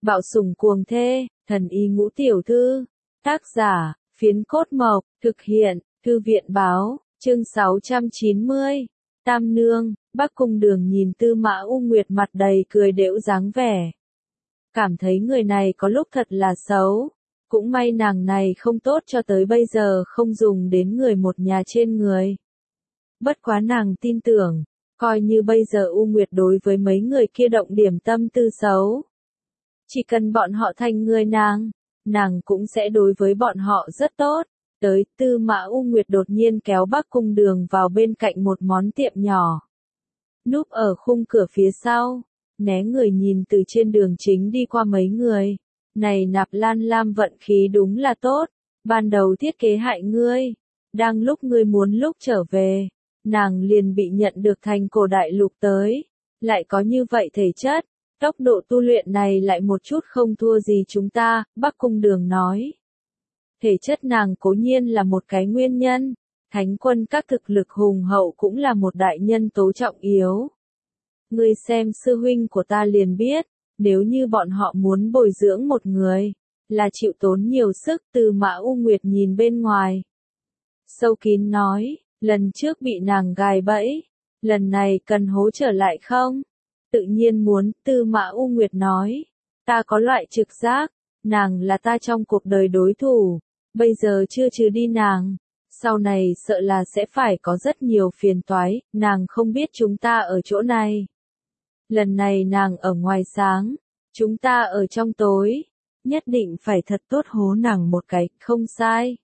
Bạo sủng cuồng thê, thần y ngũ tiểu thư. Tác giả, Phiến Cốt Mộc, thực hiện, Thư viện báo, chương 690. Tam nương, Bắc Cung Đường nhìn Tư Mã U Nguyệt mặt đầy cười đễu dáng vẻ. Cảm thấy người này có lúc thật là xấu. Cũng may nàng này không tốt cho tới bây giờ không dùng đến người một nhà trên người. Bất quá nàng tin tưởng, coi như bây giờ U Nguyệt đối với mấy người kia động điểm tâm tư xấu. Chỉ cần bọn họ thành người nàng cũng sẽ đối với bọn họ rất tốt. Tới, Tư Mã U Nguyệt đột nhiên kéo Bắc Cung Đường vào bên cạnh một món tiệm nhỏ. Núp ở khung cửa phía sau, né người nhìn từ trên đường chính đi qua mấy người. Này Nạp Lan Lam vận khí đúng là tốt, ban đầu thiết kế hại ngươi. Đang lúc ngươi muốn lúc trở về, nàng liền bị nhận được thành cổ đại lục tới. Lại có như vậy thể chất, tốc độ tu luyện này lại một chút không thua gì chúng ta, Bắc Cung Đường nói. Thể chất nàng cố nhiên là một cái nguyên nhân, thánh quân các thực lực hùng hậu cũng là một đại nhân tố trọng yếu. Ngươi xem sư huynh của ta liền biết, nếu như bọn họ muốn bồi dưỡng một người, là chịu tốn nhiều sức. Tư Mã U Nguyệt nhìn bên ngoài. Sâu kín nói, lần trước bị nàng gài bẫy, lần này cần hỗ trợ lại không? Tự nhiên muốn, Tư Mã U Nguyệt nói. Ta có loại trực giác, nàng là ta trong cuộc đời đối thủ, bây giờ chưa trừ đi nàng. Sau này sợ là sẽ phải có rất nhiều phiền toái, nàng không biết chúng ta ở chỗ này. Lần này nàng ở ngoài sáng, chúng ta ở trong tối, nhất định phải thật tốt hố nàng một cái, không sai.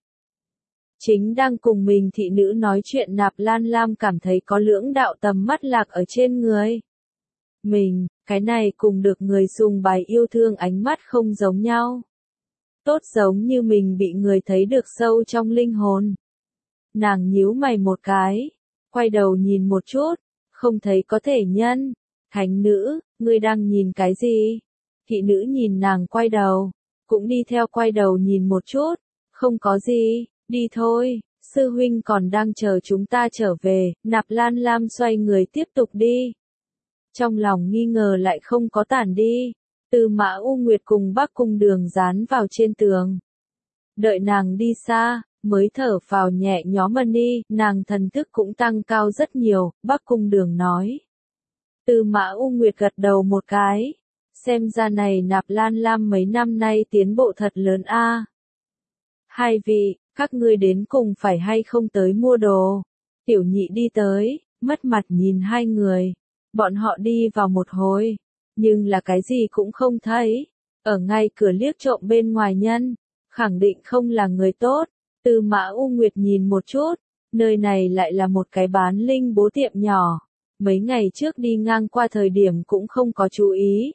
Chính đang cùng mình thị nữ nói chuyện Nạp Lan Lam cảm thấy có lưỡng đạo tầm mắt lạc ở trên người. Mình, cái này cùng được người sùng bái yêu thương ánh mắt không giống nhau. Tốt giống như mình bị người thấy được sâu trong linh hồn. Nàng nhíu mày một cái, quay đầu nhìn một chút, không thấy có thể nhân. Thánh nữ, ngươi đang nhìn cái gì? Thị nữ nhìn nàng quay đầu, cũng đi theo quay đầu nhìn một chút, không có gì, đi thôi, sư huynh còn đang chờ chúng ta trở về. Nạp Lan Lam xoay người tiếp tục đi. Trong lòng nghi ngờ lại không có tản đi. Tư Mã U Nguyệt cùng Bắc Cung Đường dán vào trên tường. Đợi nàng đi xa, mới thở phào nhẹ nhõm đi, nàng thần thức cũng tăng cao rất nhiều, Bắc Cung Đường nói. Tư Mã U Nguyệt gật đầu một cái. Xem ra này Nạp Lan Lam mấy năm nay tiến bộ thật lớn a. Hai vị, các ngươi đến cùng phải hay không tới mua đồ? Tiểu nhị đi tới, mất mặt nhìn hai người. Bọn họ đi vào một hồi, nhưng là cái gì cũng không thấy. Ở ngay cửa liếc trộm bên ngoài nhân, khẳng định không là người tốt. Tư Mã U Nguyệt nhìn một chút, nơi này lại là một cái bán linh bố tiệm nhỏ. Mấy ngày trước đi ngang qua thời điểm cũng không có chú ý.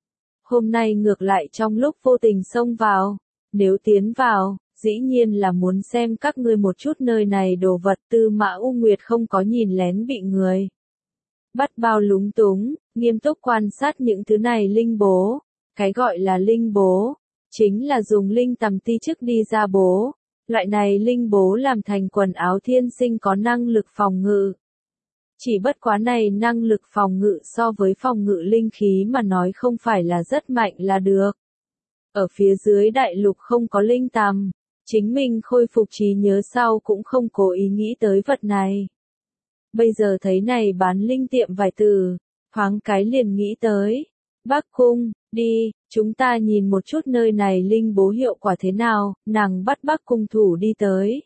Hôm nay ngược lại trong lúc vô tình xông vào. Nếu tiến vào, dĩ nhiên là muốn xem các ngươi một chút nơi này đồ vật. Tư Mã U Nguyệt không có nhìn lén bị người bắt bao lúng túng, nghiêm túc quan sát những thứ này linh bố. Cái gọi là linh bố, chính là dùng linh tầm ti chức đi ra bố. Loại này linh bố làm thành quần áo thiên sinh có năng lực phòng ngự. Chỉ bất quá này năng lực phòng ngự so với phòng ngự linh khí mà nói không phải là rất mạnh là được. Ở phía dưới đại lục không có linh tầm, chính mình khôi phục trí nhớ sau cũng không cố ý nghĩ tới vật này. Bây giờ thấy này bán linh tiệm vải từ, thoáng cái liền nghĩ tới. Bắc Cung, đi, chúng ta nhìn một chút nơi này linh bố hiệu quả thế nào, nàng bắt Bắc Cung thủ đi tới.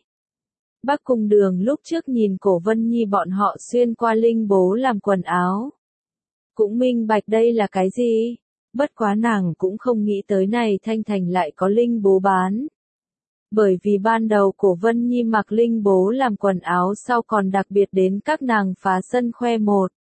Bắc Cung Đường lúc trước nhìn Cổ Vân Nhi bọn họ xuyên qua linh bố làm quần áo. Cũng minh bạch đây là cái gì, bất quá nàng cũng không nghĩ tới này Thanh Thành lại có linh bố bán. Bởi vì ban đầu Cổ Vân Nhi mặc linh bố làm quần áo sau còn đặc biệt đến các nàng phá sân khoe một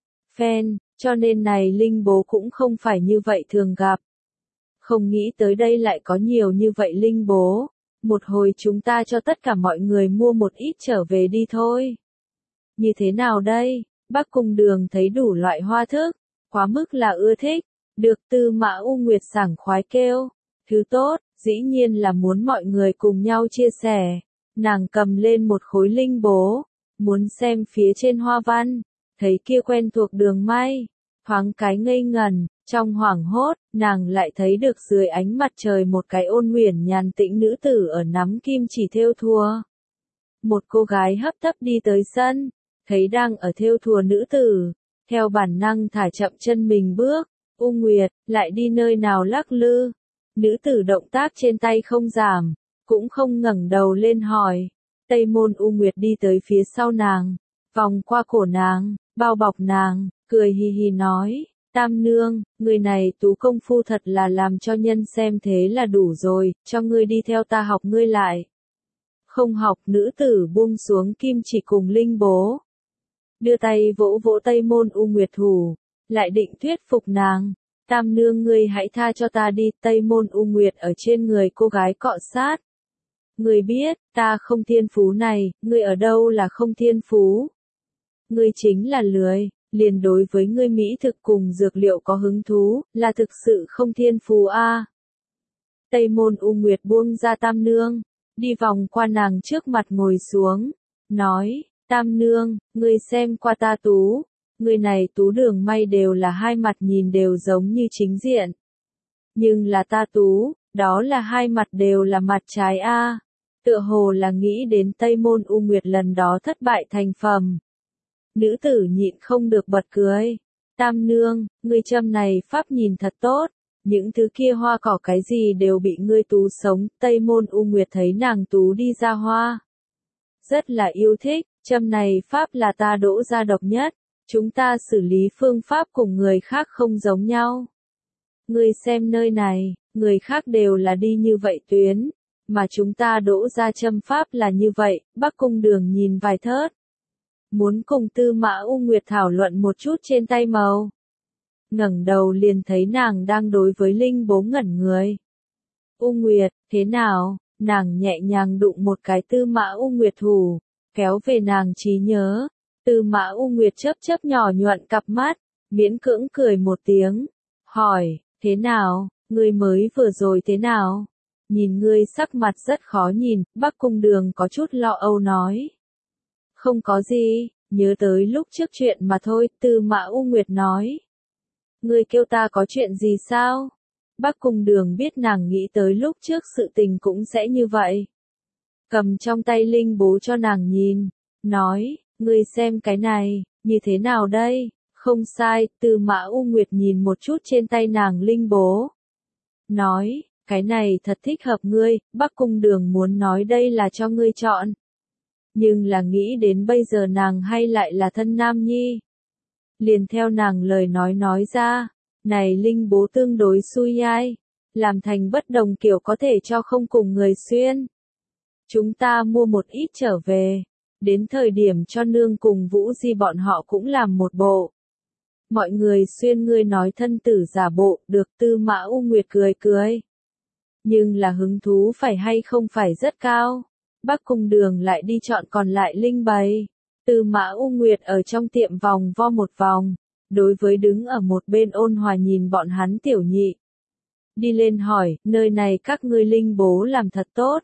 phen, cho nên này linh bố cũng không phải như vậy thường gặp. Không nghĩ tới đây lại có nhiều như vậy linh bố. Một hồi chúng ta cho tất cả mọi người mua một ít trở về đi thôi. Như thế nào đây? Bắc Cung Đường thấy đủ loại hoa thức, quá mức là ưa thích. Được. Tư Mã U Nguyệt sảng khoái kêu. Thứ tốt, dĩ nhiên là muốn mọi người cùng nhau chia sẻ. Nàng cầm lên một khối linh bố, muốn xem phía trên hoa văn, thấy kia quen thuộc đường may. Thoáng cái ngây ngẩn, Trong hoảng hốt, nàng lại thấy được dưới ánh mặt trời một cái ôn huyền nhàn tĩnh nữ tử ở nắm kim chỉ thêu thùa. Một cô gái hấp tấp đi tới sân, thấy đang ở thêu thùa nữ tử, theo bản năng thả chậm chân mình bước, U Nguyệt, lại đi nơi nào lắc lư. Nữ tử động tác trên tay không giảm, cũng không ngẩng đầu lên hỏi. Tây Môn U Nguyệt đi tới phía sau nàng, vòng qua cổ nàng, bao bọc nàng, cười hì hì nói, Tam nương, người này tú công phu thật là làm cho nhân xem thế là đủ rồi, cho ngươi đi theo ta học ngươi lại. Không học, nữ tử buông xuống kim chỉ cùng linh bố. Đưa tay vỗ vỗ Tây Môn U Nguyệt thủ, lại định thuyết phục nàng. Tam nương ngươi hãy tha cho ta đi, Tây Môn U Nguyệt ở trên người cô gái cọ sát. Ngươi biết, ta không thiên phú này, ngươi ở đâu là không thiên phú? Ngươi chính là lười, liền đối với ngươi mỹ thực cùng dược liệu có hứng thú, là thực sự không thiên phú a. Tây Môn U Nguyệt buông ra Tam nương, đi vòng qua nàng trước mặt ngồi xuống, nói, Tam nương, ngươi xem qua ta tú, người này tú đường may đều là hai mặt nhìn đều giống như chính diện. Nhưng là ta tú, đó là hai mặt đều là mặt trái a. Tựa hồ là nghĩ đến Tây Môn U Nguyệt lần đó thất bại thành phẩm. Nữ tử nhịn không được bật cười. Tam nương, ngươi châm này pháp nhìn thật tốt, những thứ kia hoa cỏ cái gì đều bị ngươi tú sống. Tây Môn U Nguyệt thấy nàng tú đi ra hoa, rất là yêu thích, châm này pháp là ta đỗ ra độc nhất, chúng ta xử lý phương pháp cùng người khác không giống nhau. Ngươi xem nơi này, người khác đều là đi như vậy tuyến, mà chúng ta đỗ ra châm pháp là như vậy. Bắc Cung Đường nhìn vài thớt, muốn cùng Tư Mã U Nguyệt thảo luận một chút trên tay màu. Ngẩng đầu liền thấy nàng đang đối với linh bố ngẩn người. U Nguyệt, thế nào? Nàng nhẹ nhàng đụng một cái Tư Mã U Nguyệt thủ, kéo về nàng trí nhớ. Tư Mã U Nguyệt chớp chớp nhỏ nhuận cặp mắt, miễn cưỡng cười một tiếng, hỏi, thế nào, ngươi mới vừa rồi thế nào? Nhìn ngươi sắc mặt rất khó nhìn, Bắc Cung Đường có chút lo âu nói. Không có gì, nhớ tới lúc trước chuyện mà thôi, Tư Mã U Nguyệt nói. Ngươi kêu ta có chuyện gì sao? Bắc Cung Đường biết nàng nghĩ tới lúc trước sự tình cũng sẽ như vậy. Cầm trong tay linh bố cho nàng nhìn, nói, ngươi xem cái này, như thế nào đây? Không sai, Tư Mã U Nguyệt nhìn một chút trên tay nàng linh bố. Nói, cái này thật thích hợp ngươi, Bắc Cung Đường muốn nói đây là cho ngươi chọn. Nhưng là nghĩ đến bây giờ nàng hay lại là thân nam nhi. Liền theo nàng lời nói ra, này linh bố tương đối xui ai, làm thành bất đồng kiểu có thể cho không cùng người xuyên. Chúng ta mua một ít trở về, đến thời điểm cho nương cùng Vũ Di bọn họ cũng làm một bộ. Mọi người xuyên ngươi nói thân tử giả bộ, được. Tư Mã U Nguyệt cười cười. Nhưng là hứng thú phải hay không phải rất cao. Bắc Cung Đường lại đi chọn còn lại linh bày. Tư Mã U Nguyệt ở trong tiệm vòng vo một vòng, đối với đứng ở một bên ôn hòa nhìn bọn hắn tiểu nhị. Đi lên hỏi, nơi này các ngươi linh bố làm thật tốt.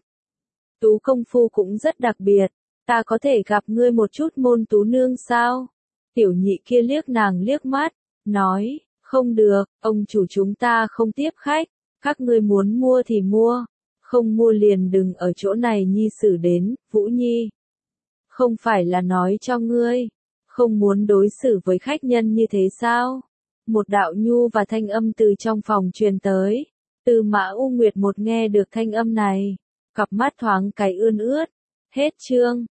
Tú công phu cũng rất đặc biệt, ta có thể gặp ngươi một chút môn tú nương sao? Tiểu nhị kia liếc nàng liếc mắt, nói, không được, ông chủ chúng ta không tiếp khách, các ngươi muốn mua thì mua, không mua liền đừng ở chỗ này nhi xử đến. Vũ Nhi. Không phải là nói cho ngươi, không muốn đối xử với khách nhân như thế sao? Một đạo nhu và thanh âm từ trong phòng truyền tới. Tư Mã U Nguyệt một nghe được thanh âm này, cặp mắt thoáng cái ươn ướt. Hết chương.